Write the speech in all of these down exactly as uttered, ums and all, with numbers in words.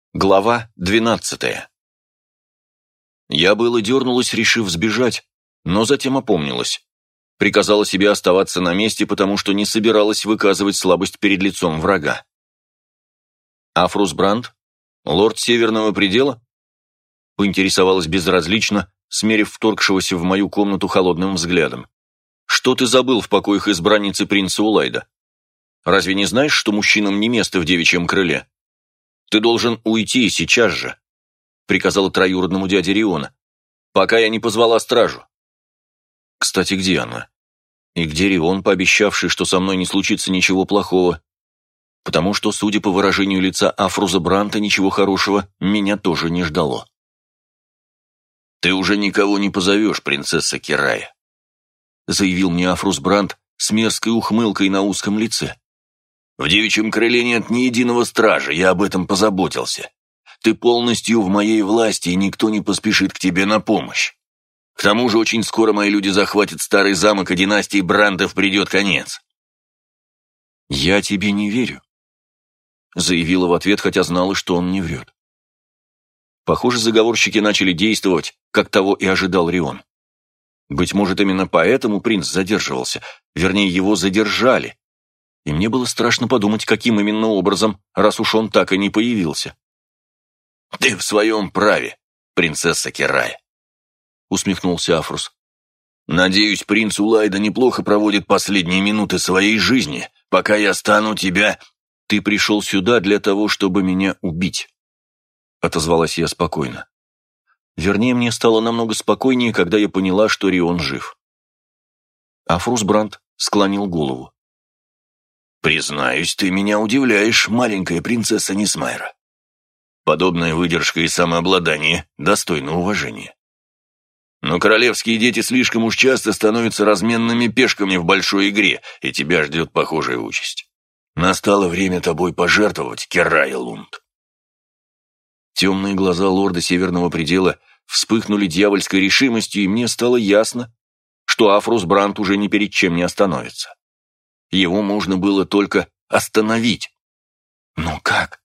Глава двенадцатая. Я было дернулась, решив сбежать, но затем опомнилась. Приказала себе оставаться на месте, потому что не собиралась выказывать слабость перед лицом врага. «Афрус Бранд? Лорд Северного предела?» Поинтересовалась безразлично, смерив вторгшегося в мою комнату холодным взглядом. «Что ты забыл в покоях избранницы принца Улайда? Разве не знаешь, что мужчинам не место в девичьем крыле? Ты должен уйти сейчас же», — приказала троюродному дяде Риона, «пока я не позвала стражу». Кстати, где она? И где Рион, пообещавший, что со мной не случится ничего плохого? Потому что, судя по выражению лица Афруза Бранта, ничего хорошего меня тоже не ждало. «Ты уже никого не позовешь, принцесса Керая», — заявил мне Афрус Брант с мерзкой ухмылкой на узком лице. «В девичьем крыле нет ни единого стража, я об этом позаботился. Ты полностью в моей власти, и никто не поспешит к тебе на помощь. К тому же очень скоро мои люди захватят старый замок, и династии Брандов придет конец». «Я тебе не верю», — заявила в ответ, хотя знала, что он не врет. Похоже, заговорщики начали действовать, как того и ожидал Рион. Быть может, именно поэтому принц задерживался, вернее, его задержали. И мне было страшно подумать, каким именно образом, раз уж он так и не появился. «Ты в своем праве, принцесса Керая», — усмехнулся Афрус. «Надеюсь, принц Улайда неплохо проводит последние минуты своей жизни, пока я стану тебя...» «Ты пришел сюда для того, чтобы меня убить», — отозвалась я спокойно. Вернее, мне стало намного спокойнее, когда я поняла, что Рион жив. Афрус Брант склонил голову. «Признаюсь, ты меня удивляешь, маленькая принцесса Несмайра. Подобная выдержка и самообладание достойны уважения. Но королевские дети слишком уж часто становятся разменными пешками в большой игре, и тебя ждет похожая участь. Настало время тобой пожертвовать, Керая Лунд». Темные глаза лорда Северного предела вспыхнули дьявольской решимостью, и мне стало ясно, что Афрус Брант уже ни перед чем не остановится. Его можно было только остановить. Но как?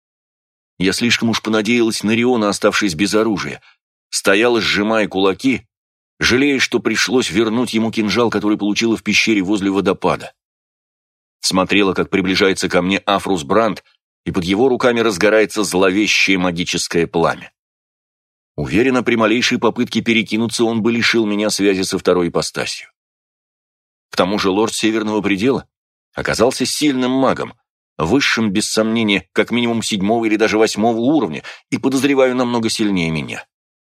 Я слишком уж понадеялась на Риона, оставшись без оружия. Стояла, сжимая кулаки, жалея, что пришлось вернуть ему кинжал, который получила в пещере возле водопада. Смотрела, как приближается ко мне Афрус Брант, и под его руками разгорается зловещее магическое пламя. Уверена, при малейшей попытке перекинуться он бы лишил меня связи со второй ипостасью. К тому же лорд Северного предела оказался сильным магом, высшим, без сомнения, как минимум седьмого или даже восьмого уровня, и, подозреваю, намного сильнее меня.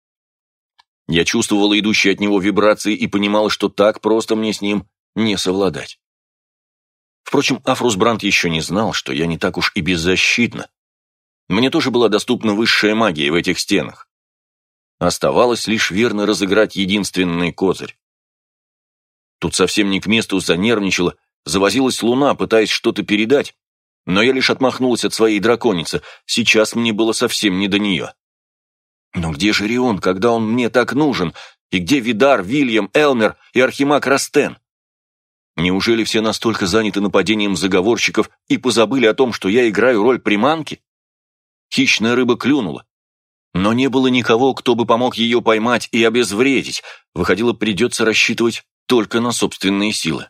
Я чувствовала идущие от него вибрации и понимала, что так просто мне с ним не совладать. Впрочем, Афрус Брант еще не знал, что я не так уж и беззащитна. Мне тоже была доступна высшая магия в этих стенах. Оставалось лишь верно разыграть единственный козырь. Тут совсем не к месту занервничала, завозилась луна, пытаясь что-то передать, но я лишь отмахнулась от своей драконицы, сейчас мне было совсем не до нее. Но где же Рион, когда он мне так нужен, и где Видар, Вильям, Элмер и архимаг Растен? Неужели все настолько заняты нападением заговорщиков и позабыли о том, что я играю роль приманки? Хищная рыба клюнула, но не было никого, кто бы помог ее поймать и обезвредить. Выходило, придется рассчитывать только на собственные силы.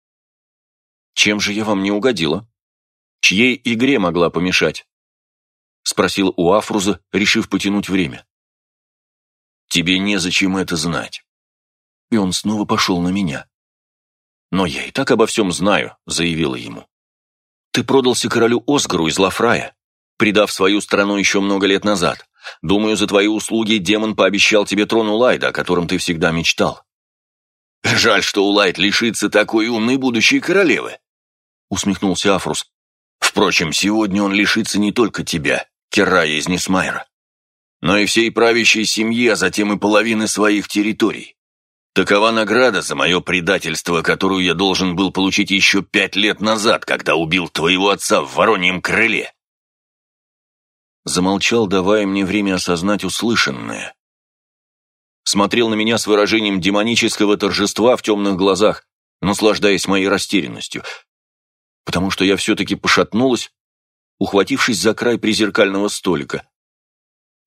«Чем же я вам не угодила? Чьей игре могла помешать?» — спросил у Афруза, решив потянуть время. «Тебе незачем это знать». И он снова пошел на меня. «Но я и так обо всем знаю», — заявила ему. «Ты продался королю Осгару из Лафрая, предав свою страну еще много лет назад. Думаю, за твои услуги демон пообещал тебе трон Улайда, о котором ты всегда мечтал». «Жаль, что Улайд лишится такой умной будущей королевы», — усмехнулся Афрус. «Впрочем, сегодня он лишится не только тебя, Керая из Несмайра, но и всей правящей семьи, а затем и половины своих территорий. Такова награда за мое предательство, которую я должен был получить еще пять лет назад, когда убил твоего отца в Вороньем крыле». Замолчал, давая мне время осознать услышанное. Смотрел на меня с выражением демонического торжества в темных глазах, наслаждаясь моей растерянностью, потому что я все-таки пошатнулась, ухватившись за край призеркального столика,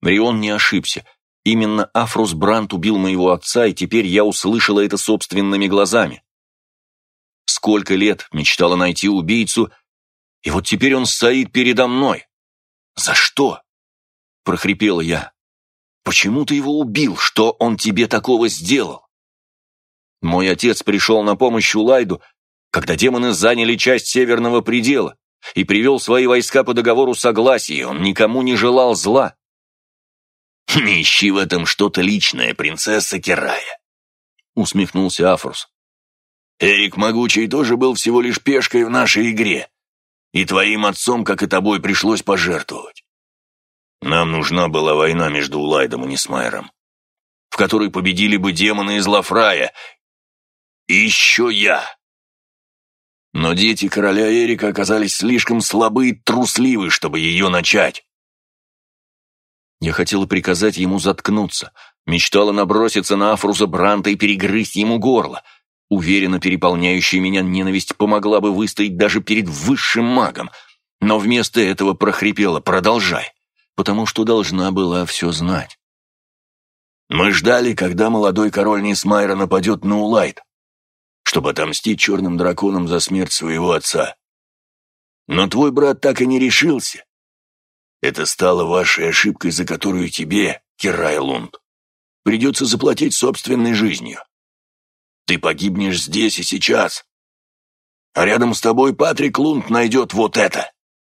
Рион не ошибся. Именно Афрус Брандт убил моего отца, и теперь я услышала это собственными глазами. Сколько лет мечтала найти убийцу, и вот теперь он стоит передо мной. «За что?» — прохрипела я. «Почему ты его убил? Что он тебе такого сделал?» Мой отец пришел на помощь Улайду, когда демоны заняли часть Северного предела, и привел свои войска по договору согласия, он никому не желал зла. «Не ищи в этом что-то личное, принцесса Керая», — усмехнулся Афрус. «Эрик Могучий тоже был всего лишь пешкой в нашей игре, и твоим отцом, как и тобой, пришлось пожертвовать. Нам нужна была война между Улайдом и Несмайером, в которой победили бы демоны из Лафрая, и еще я. Но дети короля Эрика оказались слишком слабы и трусливы, чтобы ее начать». Я хотела приказать ему заткнуться, мечтала наброситься на Афруса Брандта и перегрызть ему горло. Уверенно, переполняющая меня ненависть помогла бы выстоять даже перед высшим магом, но вместо этого прохрипела: «Продолжай», потому что должна была все знать. «Мы ждали, когда молодой король Несмайра нападет на Улайд, чтобы отомстить черным драконам за смерть своего отца. Но твой брат так и не решился. Это стало вашей ошибкой, за которую тебе, Керай Лунд, придется заплатить собственной жизнью. Ты погибнешь здесь и сейчас, а рядом с тобой Патрик Лунд найдет вот это».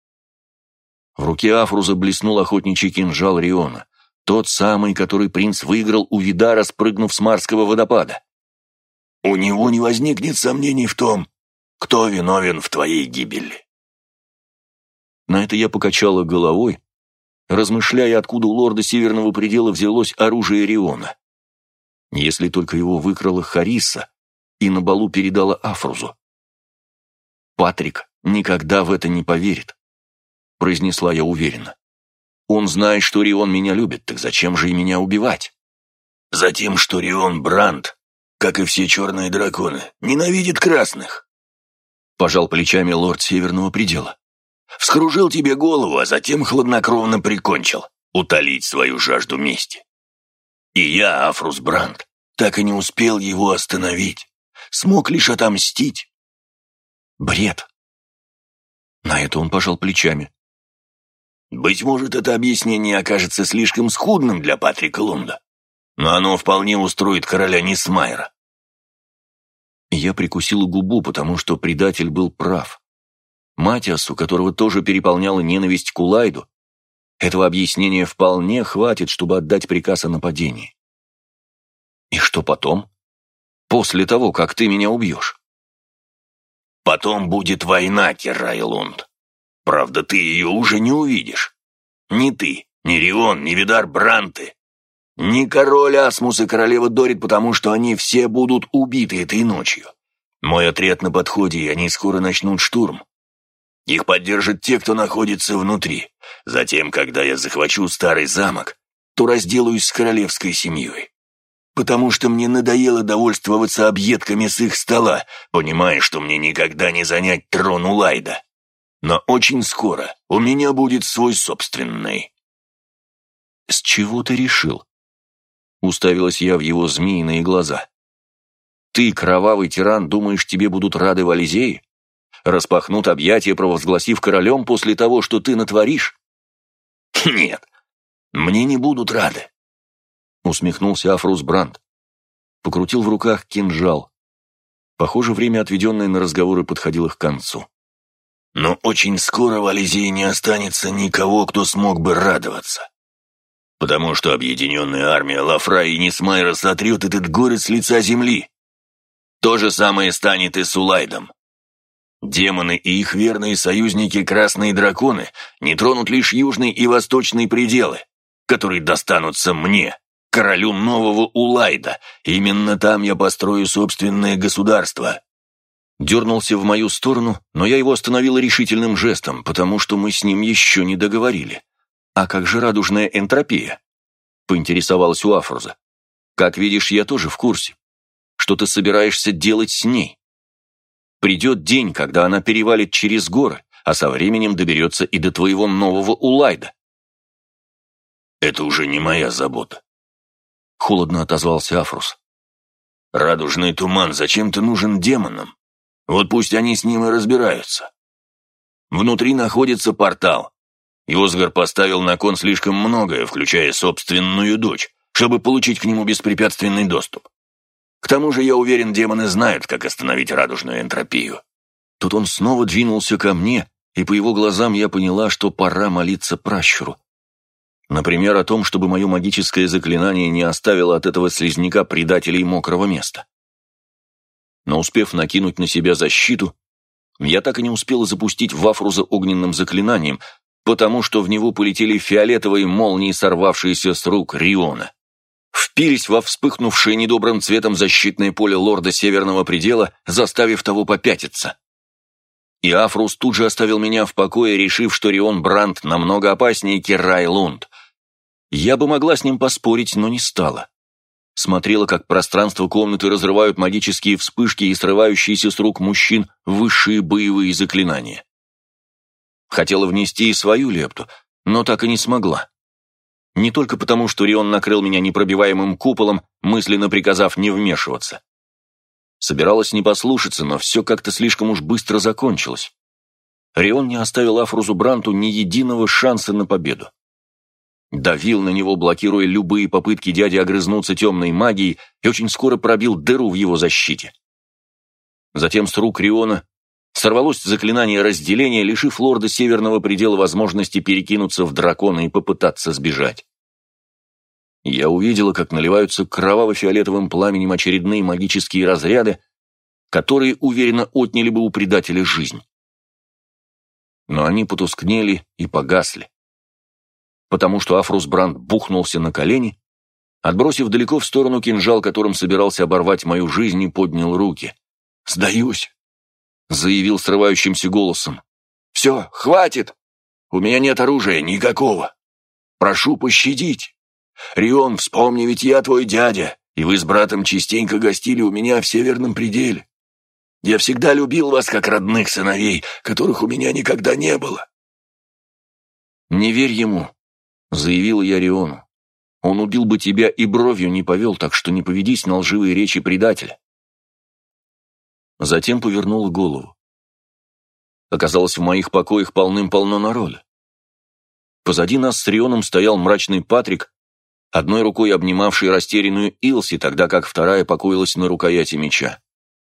В руке Афруза блеснул охотничий кинжал Риона, тот самый, который принц выиграл у Видара, спрыгнув с Марского водопада. «У него не возникнет сомнений в том, кто виновен в твоей гибели». На это я покачала головой, размышляя, откуда у лорда Северного предела взялось оружие Риона. Если только его выкрала Хариса и на балу передала Афрузу. «Патрик никогда в это не поверит», — произнесла я уверенно. «Он знает, что Рион меня любит, так зачем же и меня убивать?» «Затем, что Рион Брандт, как и все черные драконы, ненавидит красных», — пожал плечами лорд Северного предела. «Вскружил тебе голову, а затем хладнокровно прикончил, утолить свою жажду мести. И я, Афрус Брандт, так и не успел его остановить, смог лишь отомстить». «Бред». На это он пожал плечами. «Быть может, это объяснение окажется слишком скудным для Патрика Лунда, но оно вполне устроит короля Несмайра». Я прикусила губу, потому что предатель был прав. Матиас, у которого тоже переполняла ненависть к Улайду, этого объяснения вполне хватит, чтобы отдать приказ о нападении. И что потом? После того, как ты меня убьешь? «Потом будет война, Керай Лунд. Правда, ты ее уже не увидишь. Ни ты, ни Рион, ни Видар Брандты, ни король Асмус и королева Дорит, потому что они все будут убиты этой ночью. Мой отряд на подходе, и они скоро начнут штурм. Их поддержат те, кто находится внутри. Затем, когда я захвачу старый замок, то разделаюсь с королевской семьей. Потому что мне надоело довольствоваться объедками с их стола, понимая, что мне никогда не занять трон Улайда. Но очень скоро у меня будет свой собственный». «С чего ты решил?» Уставилась я в его змеиные глаза. «Ты, кровавый тиран, думаешь, тебе будут рады в Ализее? Распахнут объятия, провозгласив королем после того, что ты натворишь?» «Нет, мне не будут рады», — усмехнулся Афрус Брандт. Покрутил в руках кинжал. Похоже, время, отведенное на разговоры, подходило к концу. «Но очень скоро в Ализее не останется никого, кто смог бы радоваться. Потому что объединенная армия Лафрая и Несмайра сотрет этот город с лица земли. То же самое станет и с Улайдом. Демоны и их верные союзники Красные Драконы не тронут лишь южный и восточный пределы, которые достанутся мне, королю нового Улайда. Именно там я построю собственное государство». Дернулся в мою сторону, но я его остановила решительным жестом, потому что мы с ним еще не договорили. «А как же радужная энтропия?» — поинтересовалась у Афруза. «Как видишь, я тоже в курсе. Что ты собираешься делать с ней? Придет день, когда она перевалит через горы, а со временем доберется и до твоего нового Улайда». это уже не моя забота. Холодно отозвался Афрус. Радужный туман зачем-то нужен демонам. Вот пусть они с ним и разбираются. Внутри находится портал. И Осгар поставил на кон слишком многое, включая собственную дочь, чтобы получить к нему беспрепятственный доступ. К тому же, я уверен, демоны знают, как остановить радужную энтропию. Тут он снова двинулся ко мне, и по его глазам я поняла, что пора молиться пращуру. Например, о том, чтобы мое магическое заклинание не оставило от этого слизняка предателей мокрого места. Но успев накинуть на себя защиту, я так и не успел запустить в Афруза огненным заклинанием, потому что в него полетели фиолетовые молнии, сорвавшиеся с рук Риона. Впились во вспыхнувшее недобрым цветом защитное поле лорда Северного Предела, заставив того попятиться. И Афрус тут же оставил меня в покое, решив, что Рион Брандт намного опаснее Кирай Лунд. Я бы могла с ним поспорить, но не стала. Смотрела, как пространство комнаты разрывают магические вспышки и срывающиеся с рук мужчин высшие боевые заклинания. Хотела внести и свою лепту, но так и не смогла. Не только потому, что Рион накрыл меня непробиваемым куполом, мысленно приказав не вмешиваться. Собиралась не послушаться, но все как-то слишком уж быстро закончилось. Рион не оставил Афрузу Брандту ни единого шанса на победу. Давил на него, блокируя любые попытки дяди огрызнуться темной магией, и очень скоро пробил дыру в его защите. Затем с рук Риона сорвалось заклинание разделения, лишив лорда Северного Предела возможности перекинуться в дракона и попытаться сбежать. Я увидела, как наливаются кроваво-фиолетовым пламенем очередные магические разряды, которые уверенно отняли бы у предателя жизнь. Но они потускнели и погасли, потому что Афрус Брандт бухнулся на колени, отбросив далеко в сторону кинжал, которым собирался оборвать мою жизнь, и поднял руки. «Сдаюсь», — заявил срывающимся голосом. «Все, хватит! У меня нет оружия, никакого. Прошу пощадить. Рион, вспомни, ведь я твой дядя, и вы с братом частенько гостили у меня в Северном Пределе. Я всегда любил вас как родных сыновей, которых у меня никогда не было». «Не верь ему», — заявил я Риону. «Он убил бы тебя и бровью не повел, так что не поведись на лживые речи предателя». Затем повернула голову. Оказалось, в моих покоях полным-полно народа. Позади нас с Рионом стоял мрачный Патрик, одной рукой обнимавший растерянную Илси, тогда как вторая покоилась на рукояти меча.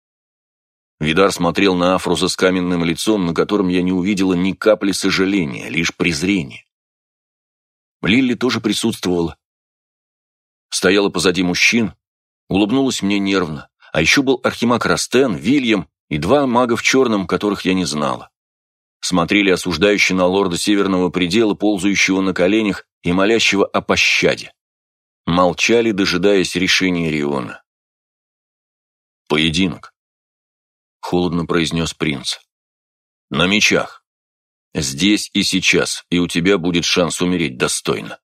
Видар смотрел на Афруза с каменным лицом, на котором я не увидела ни капли сожаления, лишь презрение. Лилли тоже присутствовала. Стояла позади мужчин, улыбнулась мне нервно, а еще был архимаг Растен, Вильям и два мага в черном, которых я не знала. Смотрели осуждающе на лорда Северного Предела, ползающего на коленях и молящего о пощаде. Молчали, дожидаясь решения Риона. «Поединок», — холодно произнес принц. «На мечах. Здесь и сейчас, и у тебя будет шанс умереть достойно».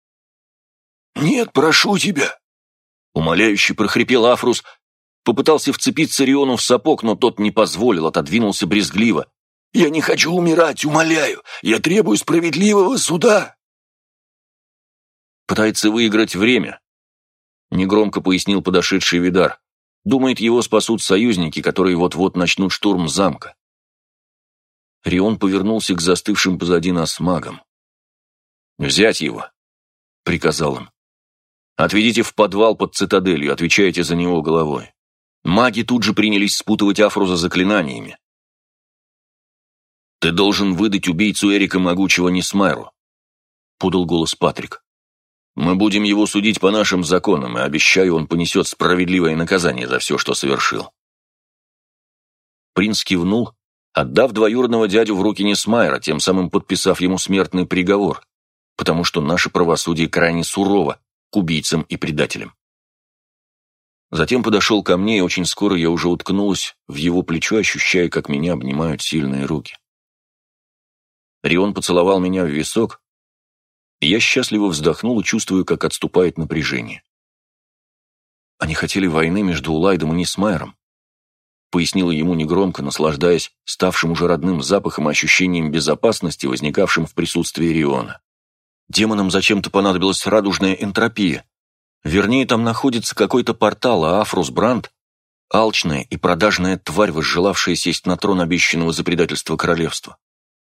«Нет, прошу тебя», — умоляюще прохрипел Афрус, попытался вцепиться Риону в сапог, но тот не позволил, отодвинулся брезгливо. «Я не хочу умирать, умоляю! Я требую справедливого суда!» «Пытается выиграть время», — негромко пояснил подошедший Видар. «Думает, его спасут союзники, которые вот-вот начнут штурм замка». Рион повернулся к застывшим позади нас магам. «Взять его», — приказал он. «Отведите в подвал под цитаделью, отвечайте за него головой». Маги тут же принялись спутывать Афруза заклинаниями. «Ты должен выдать убийцу Эрика Могучего Несмайру», — подал голос Патрик. «Мы будем его судить по нашим законам, и, обещаю, он понесет справедливое наказание за все, что совершил». Принц кивнул, отдав двоюродного дядю в руки Несмайра, тем самым подписав ему смертный приговор, потому что наше правосудие крайне сурово к убийцам и предателям. Затем подошел ко мне, и очень скоро я уже уткнулась в его плечо, ощущая, как меня обнимают сильные руки. Рион поцеловал меня в висок, и я счастливо вздохнул и чувствую, как отступает напряжение. «Они хотели войны между Улайдом и Несмайром», пояснила ему негромко, наслаждаясь ставшим уже родным запахом и ощущением безопасности, возникавшим в присутствии Риона. Демонам зачем-то понадобилась радужная энтропия. Вернее, там находится какой-то портал, а Афрус Бранд — алчная и продажная тварь, возжелавшая сесть на трон обещанного за предательство королевства.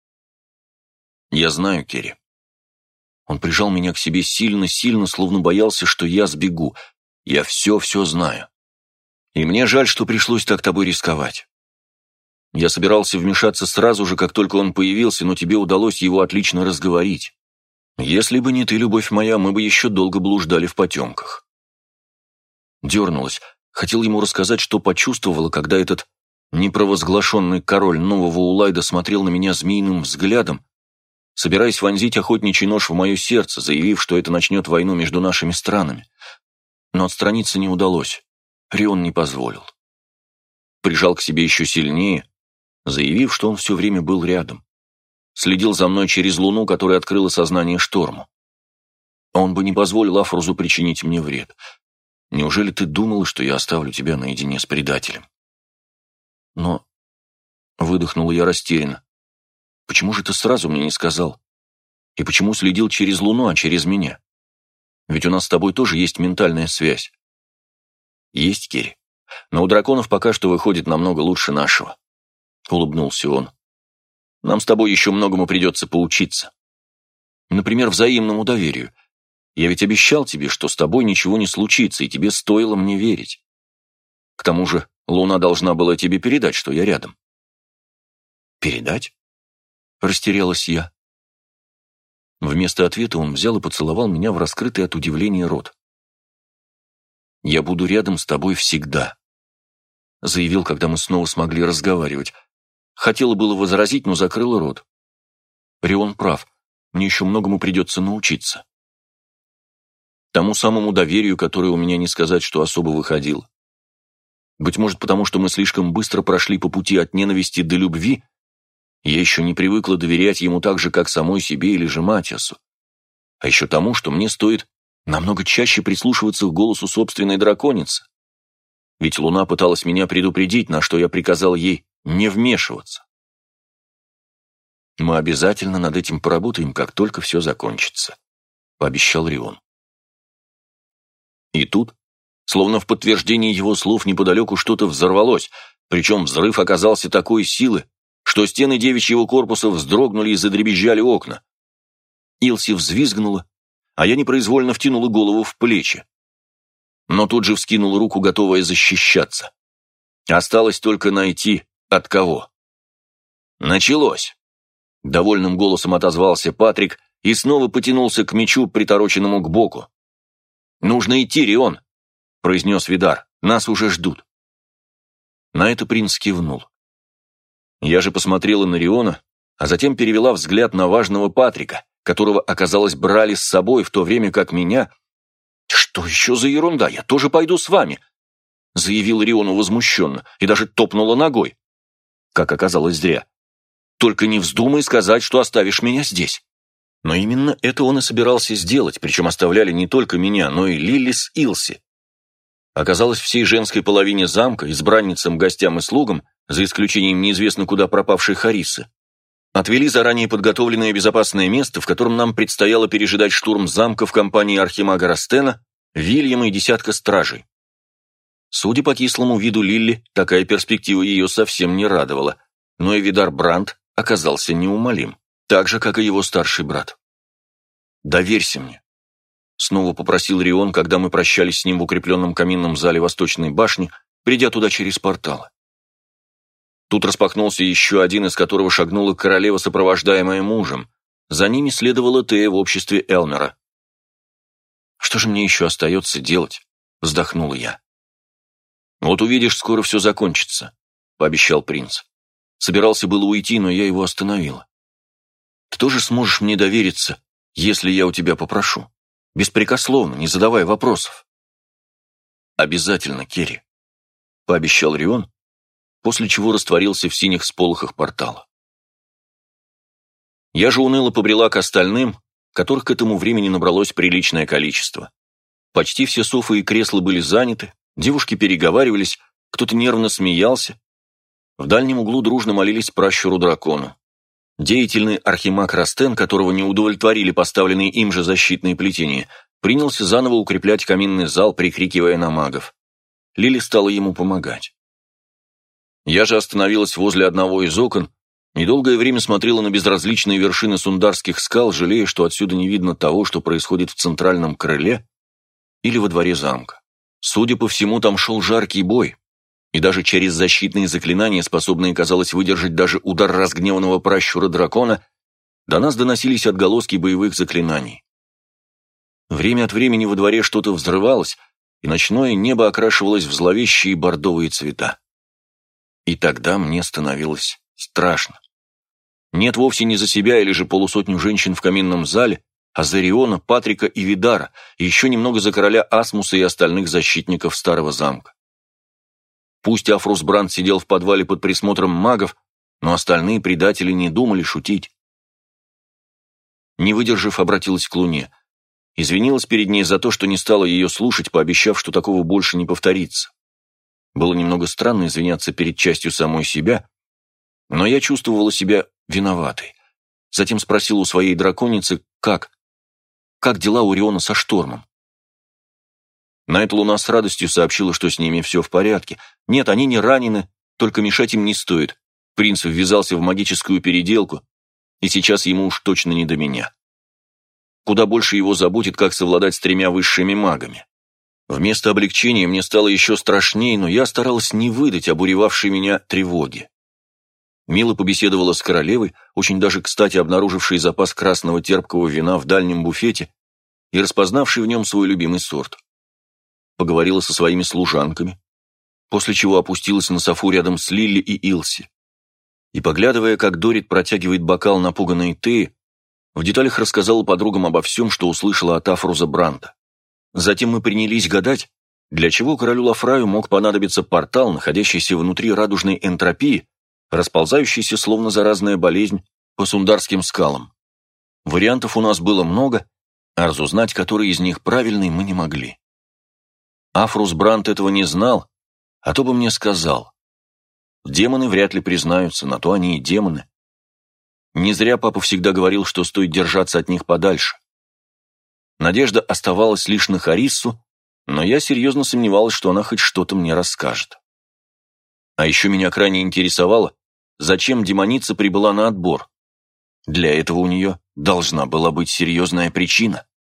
Я знаю, Керри. Он прижал меня к себе сильно-сильно, словно боялся, что я сбегу. Я все-все знаю. И мне жаль, что пришлось так тобой рисковать. Я собирался вмешаться сразу же, как только он появился, но тебе удалось его отлично разговорить. Если бы не ты, любовь моя, мы бы еще долго блуждали в потемках. Дернулась, хотел ему рассказать, что почувствовала, когда этот непровозглашенный король нового Улайда смотрел на меня змеиным взглядом, собираясь вонзить охотничий нож в мое сердце, заявив, что это начнет войну между нашими странами. Но отстраниться не удалось. Рион не позволил. Прижал к себе еще сильнее, заявив, что он все время был рядом. Следил за мной через луну, которая открыла сознание шторму. Он бы не позволил Афрузу причинить мне вред. Неужели ты думала, что я оставлю тебя наедине с предателем? Но... Выдохнула я растерянно. Почему же ты сразу мне не сказал? И почему следил через луну, а через меня? Ведь у нас с тобой тоже есть ментальная связь. Есть, Керри. Но у драконов пока что выходит намного лучше нашего. Улыбнулся он. Нам с тобой еще многому придется поучиться. Например, взаимному доверию. Я ведь обещал тебе, что с тобой ничего не случится, и тебе стоило мне верить. К тому же луна должна была тебе передать, что я рядом. Передать? Растерялась я. Вместо ответа он взял и поцеловал меня в раскрытый от удивления рот. «Я буду рядом с тобой всегда», — заявил, когда мы снова смогли разговаривать. Хотела было возразить, но закрыла рот. Рион прав, мне еще многому придется научиться. Тому самому доверию, которое у меня не сказать, что особо выходило. Быть может, потому что мы слишком быстро прошли по пути от ненависти до любви, я еще не привыкла доверять ему так же, как самой себе или же Матиасу. А еще тому, что мне стоит намного чаще прислушиваться к голосу собственной драконицы. Ведь Луна пыталась меня предупредить, на что я приказал ей не вмешиваться. «Мы обязательно над этим поработаем, как только все закончится», — пообещал Рион. И тут, словно в подтверждение его слов, неподалеку что-то взорвалось, причем взрыв оказался такой силы, что стены девичьего корпуса вздрогнули и задребезжали окна. Илси взвизгнула, а я непроизвольно втянула голову в плечи. Но тут же вскинула руку, готовая защищаться. Осталось только найти, от кого. «Началось!» — довольным голосом отозвался Патрик и снова потянулся к мечу, притороченному к боку. «Нужно идти, Рион!» — произнес Видар. «Нас уже ждут». На это принц кивнул. Я же посмотрела на Риона, а затем перевела взгляд на важного Патрика, которого, оказалось, брали с собой, в то время как меня... «Что еще за ерунда? Я тоже пойду с вами!» — заявил Риону возмущенно и даже топнула ногой. Как оказалось, зря. «Только не вздумай сказать, что оставишь меня здесь». Но именно это он и собирался сделать, причем оставляли не только меня, но и Лили с Илси. Оказалось, всей женской половине замка, избранницам, гостям и слугам, за исключением неизвестно куда пропавшей Харисы, отвели заранее подготовленное безопасное место, в котором нам предстояло пережидать штурм замка в компании архимага Растена, Вильяма и десятка стражей. Судя по кислому виду Лилли, такая перспектива ее совсем не радовала, но и Видар Бранд оказался неумолим, так же, как и его старший брат. «Доверься мне», — снова попросил Рион, когда мы прощались с ним в укрепленном каминном зале Восточной башни, придя туда через порталы. Тут распахнулся еще один, из которого шагнула королева, сопровождаемая мужем. За ними следовала Тея в обществе Элмера. «Что же мне еще остается делать?» — вздохнула я. «Вот увидишь, скоро все закончится», — пообещал принц. Собирался было уйти, но я его остановила. «Ты тоже сможешь мне довериться, если я у тебя попрошу? Беспрекословно, не задавая вопросов». «Обязательно, Керри», — пообещал Рион, после чего растворился в синих сполохах портала. Я же уныло побрела к остальным, которых к этому времени набралось приличное количество. Почти все софы и кресла были заняты, девушки переговаривались, кто-то нервно смеялся. В дальнем углу дружно молились пращуру-дракону. Деятельный архимаг Растен, которого не удовлетворили поставленные им же защитные плетения, принялся заново укреплять каминный зал, прикрикивая на магов. Лили стала ему помогать. Я же остановилась возле одного из окон, недолгое время смотрела на безразличные вершины сундарских скал, жалея, что отсюда не видно того, что происходит в центральном крыле или во дворе замка. Судя по всему, там шел жаркий бой, и даже через защитные заклинания, способные, казалось, выдержать даже удар разгневанного пращура дракона, до нас доносились отголоски боевых заклинаний. Время от времени во дворе что-то взрывалось, и ночное небо окрашивалось в зловещие бордовые цвета. И тогда мне становилось страшно. Нет, вовсе не за себя или же полусотню женщин в каминном зале, а за Риона, Патрика и Видара, и еще немного за короля Асмуса и остальных защитников старого замка. Пусть Афрус Бранд сидел в подвале под присмотром магов, но остальные предатели не думали шутить. Не выдержав, обратилась к Луне. Извинилась перед ней за то, что не стала ее слушать, пообещав, что такого больше не повторится. Было немного странно извиняться перед частью самой себя, но я чувствовала себя виноватой. Затем спросила у своей драконицы, как? Как дела у Риона со Штормом? На это Луна с радостью сообщила, что с ними все в порядке. Нет, они не ранены, только мешать им не стоит. Принц ввязался в магическую переделку, и сейчас ему уж точно не до меня. Куда больше его заботит, как совладать с тремя высшими магами. Вместо облегчения мне стало еще страшнее, но я старалась не выдать обуревавшей меня тревоги. Мило побеседовала с королевой, очень даже кстати обнаружившей запас красного терпкого вина в дальнем буфете и распознавшей в нем свой любимый сорт. Поговорила со своими служанками, после чего опустилась на софу рядом с Лилли и Илси. И, поглядывая, как Дорит протягивает бокал напуганной Теи, в деталях рассказала подругам обо всем, что услышала от Афруза Бранда. Затем мы принялись гадать, для чего королю Лафраю мог понадобиться портал, находящийся внутри радужной энтропии, расползающийся словно заразная болезнь по сундарским скалам. Вариантов у нас было много, а разузнать, который из них правильный, мы не могли. Афрус Бранд этого не знал, а то бы мне сказал. Демоны вряд ли признаются, на то они и демоны. Не зря папа всегда говорил, что стоит держаться от них подальше. Надежда оставалась лишь на Хариссу, но я серьезно сомневалась, что она хоть что-то мне расскажет. А еще меня крайне интересовало, зачем демоница прибыла на отбор. Для этого у нее должна была быть серьезная причина.